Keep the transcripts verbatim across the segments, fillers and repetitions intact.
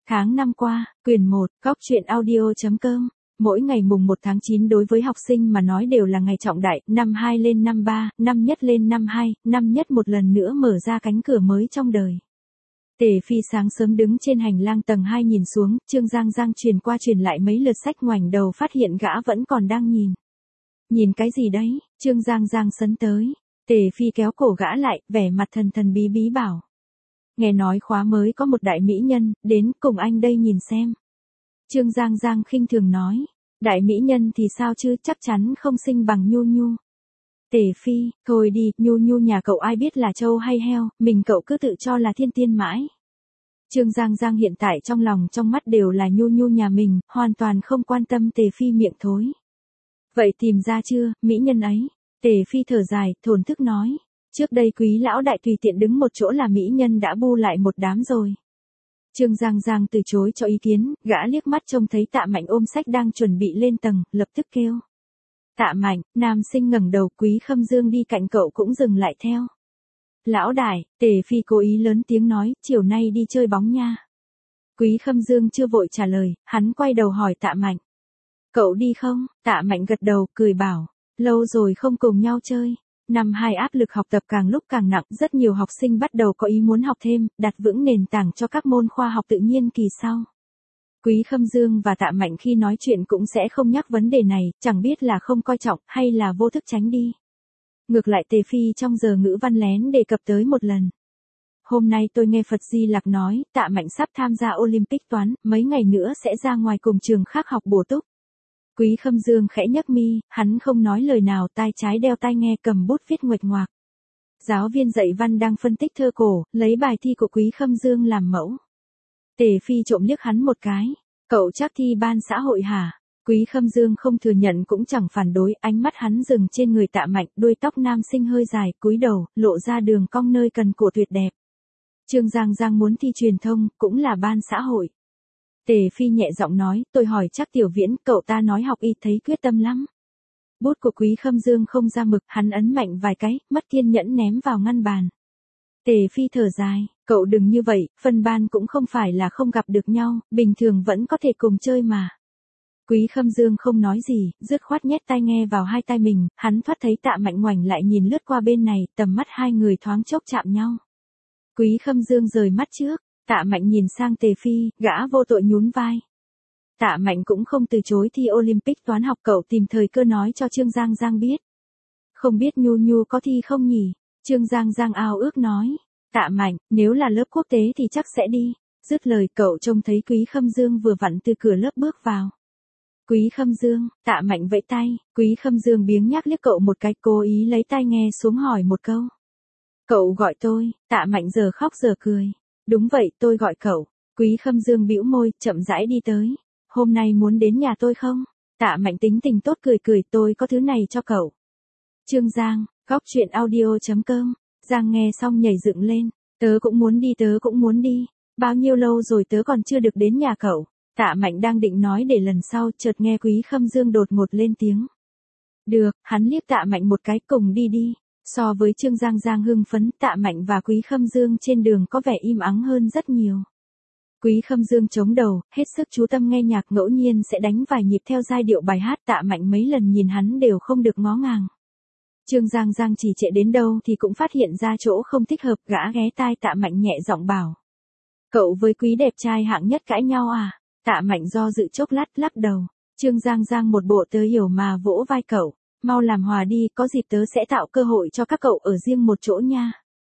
Tháng năm qua, quyển một, góc truyện audio.com. Mỗi ngày mùng một tháng chín đối với học sinh mà nói đều là ngày trọng đại, năm hai lên năm ba, năm nhất lên năm hai, năm nhất một lần nữa mở ra cánh cửa mới trong đời. Tề Phi sáng sớm đứng trên hành lang tầng hai nhìn xuống, Trương Giang Giang truyền qua truyền lại mấy lượt sách, ngoảnh đầu phát hiện gã vẫn còn đang nhìn. Nhìn cái gì đấy? Trương Giang Giang sấn tới. Tề Phi kéo cổ gã lại, vẻ mặt thần thần bí bí bảo. Nghe nói khóa mới có một đại mỹ nhân, đến cùng anh đây nhìn xem. Trương Giang Giang khinh thường nói. Đại mỹ nhân thì sao chứ, chắc chắn không xinh bằng Nhu Nhu. Tề Phi, thôi đi, Nhu Nhu nhà cậu ai biết là trâu hay heo, mình cậu cứ tự cho là thiên tiên mãi. Trương Giang Giang hiện tại trong lòng trong mắt đều là Nhu Nhu nhà mình, hoàn toàn không quan tâm Tề Phi miệng thối. Vậy tìm ra chưa, mỹ nhân ấy? Tề Phi thở dài, thổn thức nói. Trước đây Quý lão đại tùy tiện đứng một chỗ là mỹ nhân đã bu lại một đám rồi. Trương Giang Giang từ chối cho ý kiến, gã liếc mắt trông thấy Tạ Mạnh ôm sách đang chuẩn bị lên tầng, lập tức kêu. Tạ Mạnh, nam sinh ngẩng đầu, Quý Khâm Dương đi cạnh cậu cũng dừng lại theo. Lão đại, Tề Phi cố ý lớn tiếng nói, chiều nay đi chơi bóng nha. Quý Khâm Dương chưa vội trả lời, hắn quay đầu hỏi Tạ Mạnh. Cậu đi không? Tạ Mạnh gật đầu, cười bảo, lâu rồi không cùng nhau chơi. Năm hai áp lực học tập càng lúc càng nặng, rất nhiều học sinh bắt đầu có ý muốn học thêm, đặt vững nền tảng cho các môn khoa học tự nhiên kỳ sau. Quý Khâm Dương và Tạ Mạnh khi nói chuyện cũng sẽ không nhắc vấn đề này, chẳng biết là không coi trọng hay là vô thức tránh đi. Ngược lại Tề Phi trong giờ ngữ văn lén đề cập tới một lần. Hôm nay tôi nghe Phật Di Lặc nói, Tạ Mạnh sắp tham gia Olympic toán, mấy ngày nữa sẽ ra ngoài cùng trường khác học bổ túc. Quý Khâm Dương khẽ nhấc mi, hắn không nói lời nào, tai trái đeo tai nghe, cầm bút viết nguệch ngoạc. Giáo viên dạy văn đang phân tích thơ cổ, lấy bài thi của Quý Khâm Dương làm mẫu. Tề Phi trộm liếc hắn một cái. Cậu chắc thi ban xã hội hả? Quý Khâm Dương không thừa nhận cũng chẳng phản đối, ánh mắt hắn dừng trên người Tạ Mạnh, đuôi tóc nam sinh hơi dài, cúi đầu, lộ ra đường cong nơi cần cổ tuyệt đẹp. Trương Giang Giang muốn thi truyền thông, cũng là ban xã hội. Tề Phi nhẹ giọng nói, tôi hỏi chắc Tiểu Viễn, cậu ta nói học y thấy quyết tâm lắm. Bút của Quý Khâm Dương không ra mực, hắn ấn mạnh vài cái, mất kiên nhẫn ném vào ngăn bàn. Tề Phi thở dài, cậu đừng như vậy, phân ban cũng không phải là không gặp được nhau, bình thường vẫn có thể cùng chơi mà. Quý Khâm Dương không nói gì, dứt khoát nhét tai nghe vào hai tai mình, hắn thoát thấy Tạ Mạnh ngoảnh lại nhìn lướt qua bên này, tầm mắt hai người thoáng chốc chạm nhau. Quý Khâm Dương rời mắt trước. Tạ Mạnh nhìn sang Tề Phi, gã vô tội nhún vai. Tạ Mạnh cũng không từ chối thi Olympic toán học, cậu tìm thời cơ nói cho Trương Giang Giang biết. Không biết Nhu Nhu có thi không nhỉ? Trương Giang Giang ao ước nói. Tạ Mạnh, nếu là lớp quốc tế thì chắc sẽ đi. Dứt lời cậu trông thấy Quý Khâm Dương vừa vặn từ cửa lớp bước vào. Quý Khâm Dương, Tạ Mạnh vẫy tay, Quý Khâm Dương biếng nhác liếc cậu một cái, cố ý lấy tai nghe xuống hỏi một câu. Cậu gọi tôi, Tạ Mạnh giờ khóc giờ cười. Đúng vậy, tôi gọi cậu. Quý Khâm Dương bĩu môi, chậm rãi đi tới. Hôm nay muốn đến nhà tôi không? Tạ Mạnh tính tình tốt cười cười, tôi có thứ này cho cậu. Trương Giang, góc truyện audio.com. Giang nghe xong nhảy dựng lên. Tớ cũng muốn đi, tớ cũng muốn đi. Bao nhiêu lâu rồi tớ còn chưa được đến nhà cậu. Tạ Mạnh đang định nói để lần sau, chợt nghe Quý Khâm Dương đột ngột lên tiếng. Được, hắn liếc Tạ Mạnh một cái, cùng đi đi. So với Trương Giang Giang hưng phấn, Tạ Mạnh và Quý Khâm Dương trên đường có vẻ im ắng hơn rất nhiều. Quý Khâm Dương chống đầu, hết sức chú tâm nghe nhạc, ngẫu nhiên sẽ đánh vài nhịp theo giai điệu bài hát. Tạ Mạnh mấy lần nhìn hắn đều không được ngó ngàng. Trương Giang Giang chỉ trệ đến đâu thì cũng phát hiện ra chỗ không thích hợp, gã ghé tai Tạ Mạnh nhẹ giọng bảo. Cậu với Quý đẹp trai hạng nhất cãi nhau à? Tạ Mạnh do dự chốc lát, lắc đầu. Trương Giang Giang một bộ tớ hiểu mà vỗ vai cậu. Mau làm hòa đi, có dịp tớ sẽ tạo cơ hội cho các cậu ở riêng một chỗ nha.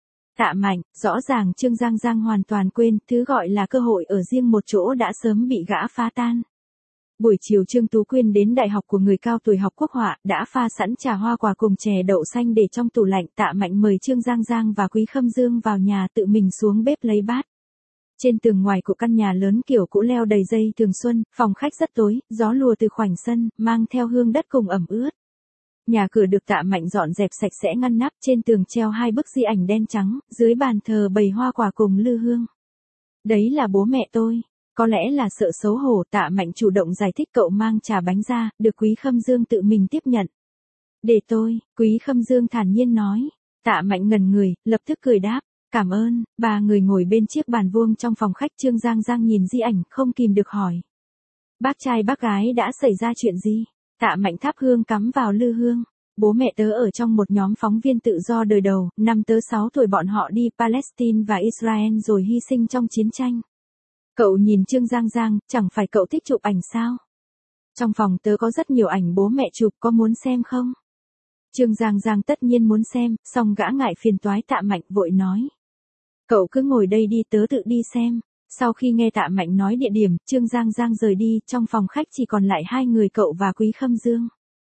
Tạ Mạnh, rõ ràng Trương Giang Giang hoàn toàn quên, thứ gọi là cơ hội ở riêng một chỗ đã sớm bị gã phá tan. Buổi chiều Trương Tú Quyên đến đại học của người cao tuổi học quốc họa, đã pha sẵn trà hoa quả cùng chè đậu xanh để trong tủ lạnh. Tạ Mạnh mời Trương Giang Giang và Quý Khâm Dương vào nhà, tự mình xuống bếp lấy bát. Trên tường ngoài của căn nhà lớn kiểu cũ leo đầy dây thường xuân, phòng khách rất tối, gió lùa từ khoảnh sân, mang theo hương đất cùng ẩm ướt. Nhà cửa được Tạ Mạnh dọn dẹp sạch sẽ ngăn nắp, trên tường treo hai bức di ảnh đen trắng, dưới bàn thờ bày hoa quả cùng lư hương. Đấy là bố mẹ tôi. Có lẽ là sợ xấu hổ, Tạ Mạnh chủ động giải thích, cậu mang trà bánh ra, được Quý Khâm Dương tự mình tiếp nhận. Để tôi, Quý Khâm Dương thản nhiên nói. Tạ Mạnh ngẩn người, lập tức cười đáp. Cảm ơn. Ba người ngồi bên chiếc bàn vuông trong phòng khách. Trương Giang Giang nhìn di ảnh không kìm được hỏi. Bác trai bác gái đã xảy ra chuyện gì? Tạ Mạnh thắp hương cắm vào lư hương. Bố mẹ tớ ở trong một nhóm phóng viên tự do đời đầu, năm tớ sáu tuổi bọn họ đi Palestine và Israel rồi hy sinh trong chiến tranh. Cậu nhìn Trương Giang Giang, chẳng phải cậu thích chụp ảnh sao? Trong phòng tớ có rất nhiều ảnh bố mẹ chụp, có muốn xem không? Trương Giang Giang tất nhiên muốn xem, song gã ngại phiền toái. Tạ Mạnh vội nói. Cậu cứ ngồi đây đi, tớ tự đi xem. Sau khi nghe Tạ Mạnh nói địa điểm, Trương Giang Giang rời đi, trong phòng khách chỉ còn lại hai người cậu và Quý Khâm Dương.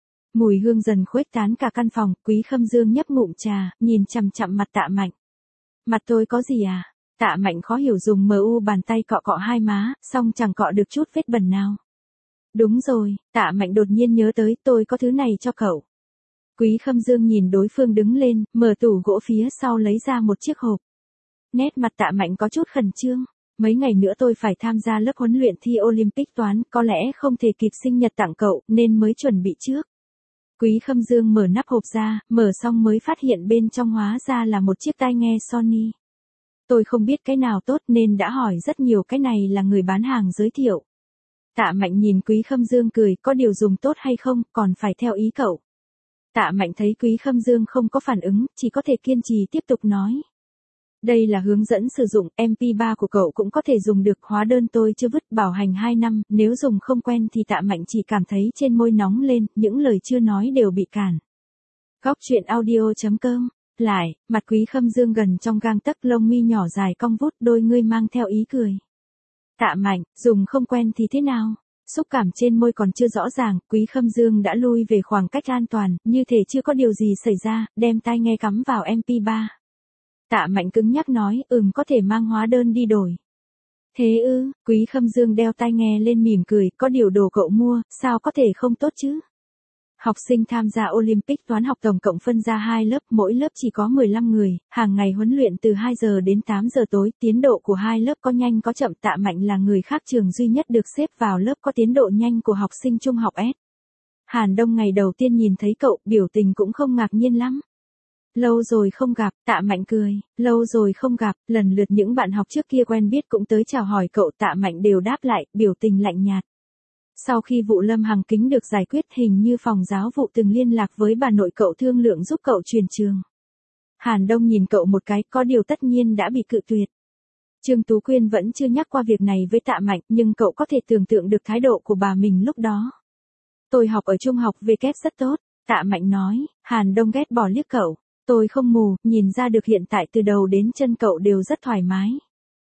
Mùi hương dần khuếch tán cả căn phòng. Quý Khâm Dương nhấp ngụm trà, nhìn chằm chằm mặt Tạ Mạnh. Mặt tôi có gì à? Tạ Mạnh khó hiểu dùng mờ u bàn tay cọ cọ hai má, song chẳng cọ được chút vết bẩn nào. Đúng rồi, Tạ Mạnh đột nhiên nhớ tới, tôi có thứ này cho cậu. Quý Khâm Dương nhìn đối phương đứng lên, mở tủ gỗ phía sau lấy ra một chiếc hộp. Nét mặt Tạ Mạnh có chút khẩn trương. Mấy ngày nữa tôi phải tham gia lớp huấn luyện thi Olympic toán, có lẽ không thể kịp sinh nhật tặng cậu, nên mới chuẩn bị trước. Quý Khâm Dương mở nắp hộp ra, mở xong mới phát hiện bên trong hóa ra là một chiếc tai nghe Sony. Tôi không biết cái nào tốt nên đã hỏi rất nhiều, cái này là người bán hàng giới thiệu. Tạ Mạnh nhìn Quý Khâm Dương cười, có điều dùng tốt hay không, còn phải theo ý cậu. Tạ Mạnh thấy Quý Khâm Dương không có phản ứng, chỉ có thể kiên trì tiếp tục nói. Đây là hướng dẫn sử dụng, em pê ba của cậu cũng có thể dùng được, hóa đơn tôi chưa vứt, bảo hành hai năm, nếu dùng không quen thì Tạ Mạnh chỉ cảm thấy trên môi nóng lên, những lời chưa nói đều bị cản. Góc truyện audio chấm com. Lại, mặt Quý Khâm Dương gần trong gang tấc, lông mi nhỏ dài cong vút, đôi ngươi mang theo ý cười. Tạ Mạnh, dùng không quen thì thế nào? Xúc cảm trên môi còn chưa rõ ràng, Quý Khâm Dương đã lui về khoảng cách an toàn, như thể chưa có điều gì xảy ra, đem tai nghe cắm vào em pê ba. Tạ Mạnh cứng nhắc nói, ừm, có thể mang hóa đơn đi đổi. Thế ư? Quý Khâm Dương đeo tai nghe lên mỉm cười, có điều đồ cậu mua, sao có thể không tốt chứ? Học sinh tham gia Olympic toán học tổng cộng phân ra hai lớp, mỗi lớp chỉ có mười lăm người, hàng ngày huấn luyện từ hai giờ đến tám giờ tối, tiến độ của hai lớp có nhanh có chậm. Tạ Mạnh là người khác trường duy nhất được xếp vào lớp có tiến độ nhanh của học sinh trung học S. Hàn Đông ngày đầu tiên nhìn thấy cậu, biểu tình cũng không ngạc nhiên lắm. Lâu rồi không gặp, Tạ Mạnh cười, lâu rồi không gặp, lần lượt những bạn học trước kia quen biết cũng tới chào hỏi cậu, Tạ Mạnh đều đáp lại, biểu tình lạnh nhạt. Sau khi vụ Lâm Hằng Kính được giải quyết, hình như phòng giáo vụ từng liên lạc với bà nội cậu thương lượng giúp cậu chuyển trường. Hàn Đông nhìn cậu một cái, có điều tất nhiên đã bị cự tuyệt. Trương Tú Quyên vẫn chưa nhắc qua việc này với Tạ Mạnh, nhưng cậu có thể tưởng tượng được thái độ của bà mình lúc đó. Tôi học ở trung học V kép rất tốt, Tạ Mạnh nói. Hàn Đông ghét bỏ liếc cậu. Tôi không mù, nhìn ra được hiện tại từ đầu đến chân cậu đều rất thoải mái.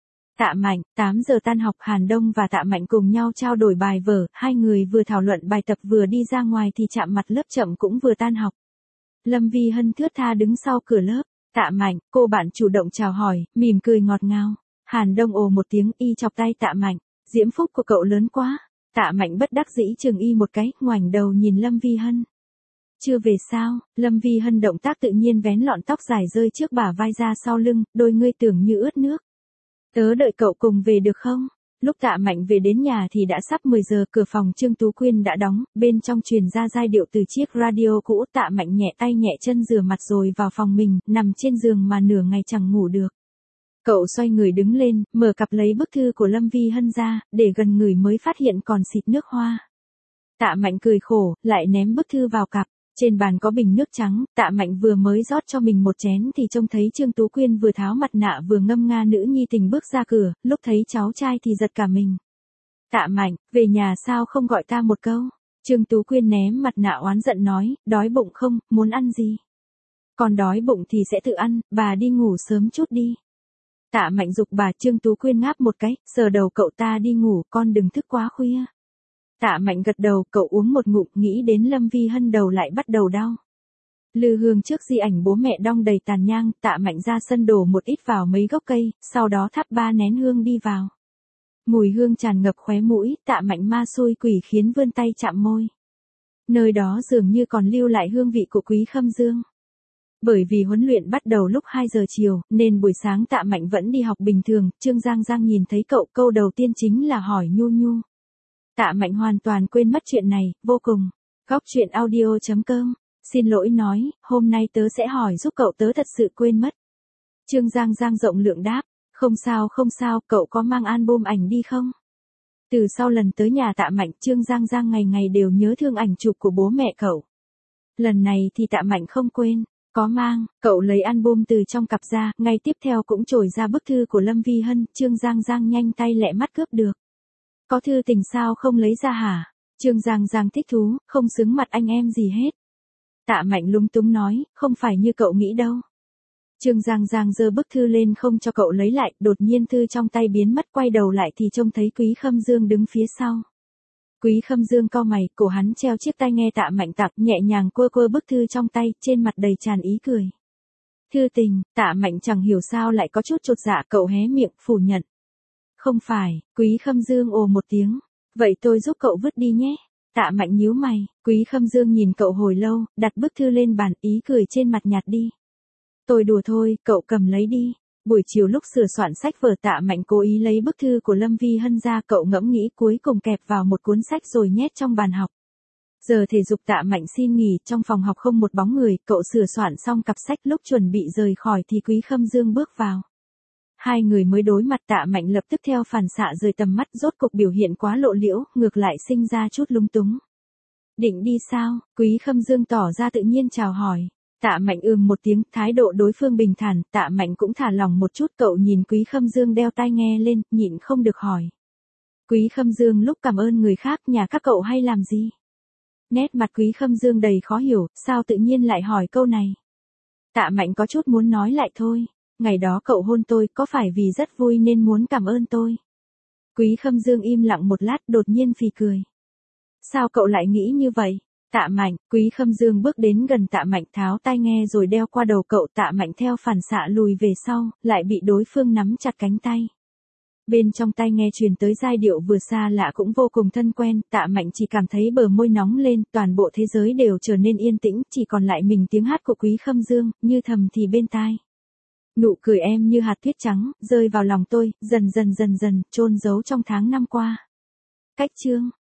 Tạ Mạnh, tám giờ tan học. Hàn Đông và Tạ Mạnh cùng nhau trao đổi bài vở, hai người vừa thảo luận bài tập vừa đi ra ngoài thì chạm mặt lớp chậm cũng vừa tan học. Lâm Vi Hân thướt tha đứng sau cửa lớp. Tạ Mạnh, cô bạn chủ động chào hỏi, mỉm cười ngọt ngào. Hàn Đông ồ một tiếng, y chọc tay Tạ Mạnh, diễm phúc của cậu lớn quá. Tạ Mạnh bất đắc dĩ chừng y một cái, ngoảnh đầu nhìn Lâm Vi Hân. Chưa về sao? Lâm Vi Hân động tác tự nhiên vén lọn tóc dài rơi trước bả vai ra sau lưng, đôi ngươi tưởng như ướt nước. Tớ đợi cậu cùng về được không? Lúc Tạ Mạnh về đến nhà thì đã sắp mười giờ, cửa phòng Trương Tú Quyên đã đóng, bên trong truyền ra giai điệu từ chiếc radio cũ. Tạ Mạnh nhẹ tay nhẹ chân rửa mặt rồi vào phòng mình, nằm trên giường mà nửa ngày chẳng ngủ được. Cậu xoay người đứng lên, mở cặp lấy bức thư của Lâm Vi Hân ra, để gần người mới phát hiện còn xịt nước hoa. Tạ Mạnh cười khổ, lại ném bức thư vào cặp. Trên bàn có bình nước trắng, Tạ Mạnh vừa mới rót cho mình một chén thì trông thấy Trương Tú Quyên vừa tháo mặt nạ vừa ngâm nga nữ nhi tình bước ra cửa, lúc thấy cháu trai thì giật cả mình. Tạ Mạnh, về nhà sao không gọi ta một câu? Trương Tú Quyên ném mặt nạ oán giận nói, đói bụng không, muốn ăn gì? Còn đói bụng thì sẽ tự ăn, bà đi ngủ sớm chút đi. Tạ Mạnh giục bà. Trương Tú Quyên ngáp một cái, sờ đầu cậu, ta đi ngủ, con đừng thức quá khuya. Tạ Mạnh gật đầu, cậu uống một ngụm, nghĩ đến Lâm Vi Hân đầu lại bắt đầu đau. Lư hương trước di ảnh bố mẹ đong đầy tàn nhang, Tạ Mạnh ra sân đổ một ít vào mấy gốc cây, sau đó thắp ba nén hương đi vào. Mùi hương tràn ngập khóe mũi, Tạ Mạnh ma xui quỷ khiến vươn tay chạm môi. Nơi đó dường như còn lưu lại hương vị của Quý Khâm Dương. Bởi vì huấn luyện bắt đầu lúc hai giờ chiều, nên buổi sáng Tạ Mạnh vẫn đi học bình thường. Trương Giang Giang nhìn thấy cậu, câu đầu tiên chính là hỏi nhu nhu. Tạ Mạnh hoàn toàn quên mất chuyện này, vô cùng. Góc truyện audio chấm com. Xin lỗi nói, hôm nay tớ sẽ hỏi giúp cậu, tớ thật sự quên mất. Trương Giang Giang rộng lượng đáp, không sao không sao, cậu có mang album ảnh đi không? Từ sau lần tới nhà Tạ Mạnh, Trương Giang Giang ngày ngày đều nhớ thương ảnh chụp của bố mẹ cậu. Lần này thì Tạ Mạnh không quên, có mang, cậu lấy album từ trong cặp ra, ngay tiếp theo cũng trồi ra bức thư của Lâm Vi Hân, Trương Giang Giang nhanh tay lẹ mắt cướp được. Có thư tình sao không lấy ra hả? Trương Giang Giang thích thú, không xứng mặt anh em gì hết. Tạ Mạnh lúng túng nói, không phải như cậu nghĩ đâu. Trương Giang Giang giơ bức thư lên không cho cậu lấy lại, đột nhiên thư trong tay biến mất, quay đầu lại thì trông thấy Quý Khâm Dương đứng phía sau. Quý Khâm Dương cau mày, cổ hắn treo chiếc tai nghe Tạ Mạnh tặng, nhẹ nhàng quơ quơ bức thư trong tay, trên mặt đầy tràn ý cười. Thư tình, Tạ Mạnh chẳng hiểu sao lại có chút chột dạ, cậu hé miệng, phủ nhận. Không phải, Quý Khâm Dương ồ một tiếng. Vậy tôi giúp cậu vứt đi nhé. Tạ Mạnh nhíu mày, Quý Khâm Dương nhìn cậu hồi lâu, đặt bức thư lên bàn, ý cười trên mặt nhạt đi. Tôi đùa thôi, cậu cầm lấy đi. Buổi chiều lúc sửa soạn sách vở, Tạ Mạnh cố ý lấy bức thư của Lâm Vi Hân ra, cậu ngẫm nghĩ cuối cùng kẹp vào một cuốn sách rồi nhét trong bàn học. Giờ thể dục Tạ Mạnh xin nghỉ, trong phòng học không một bóng người, cậu sửa soạn xong cặp sách, lúc chuẩn bị rời khỏi thì Quý Khâm Dương bước vào. Hai người mới đối mặt, Tạ Mạnh lập tức theo phản xạ rời tầm mắt, rốt cục biểu hiện quá lộ liễu, ngược lại sinh ra chút lung túng. Định đi sao? Quý Khâm Dương tỏ ra tự nhiên chào hỏi. Tạ Mạnh ừm một tiếng, thái độ đối phương bình thản, Tạ Mạnh cũng thả lòng một chút, cậu nhìn Quý Khâm Dương đeo tai nghe lên, nhịn không được hỏi. Quý Khâm Dương lúc cảm ơn người khác, nhà các cậu hay làm gì? Nét mặt Quý Khâm Dương đầy khó hiểu, sao tự nhiên lại hỏi câu này? Tạ Mạnh có chút muốn nói lại thôi. Ngày đó cậu hôn tôi, có phải vì rất vui nên muốn cảm ơn tôi? Quý Khâm Dương im lặng một lát, đột nhiên phì cười. Sao cậu lại nghĩ như vậy? Tạ Mạnh, Quý Khâm Dương bước đến gần Tạ Mạnh, tháo tai nghe rồi đeo qua đầu cậu. Tạ Mạnh theo phản xạ lùi về sau, lại bị đối phương nắm chặt cánh tay. Bên trong tai nghe truyền tới giai điệu vừa xa lạ cũng vô cùng thân quen, Tạ Mạnh chỉ cảm thấy bờ môi nóng lên, toàn bộ thế giới đều trở nên yên tĩnh, chỉ còn lại mình tiếng hát của Quý Khâm Dương, như thầm thì bên tai. Nụ cười em như hạt tuyết trắng, rơi vào lòng tôi, dần dần dần dần, chôn giấu trong tháng năm qua. Cách chương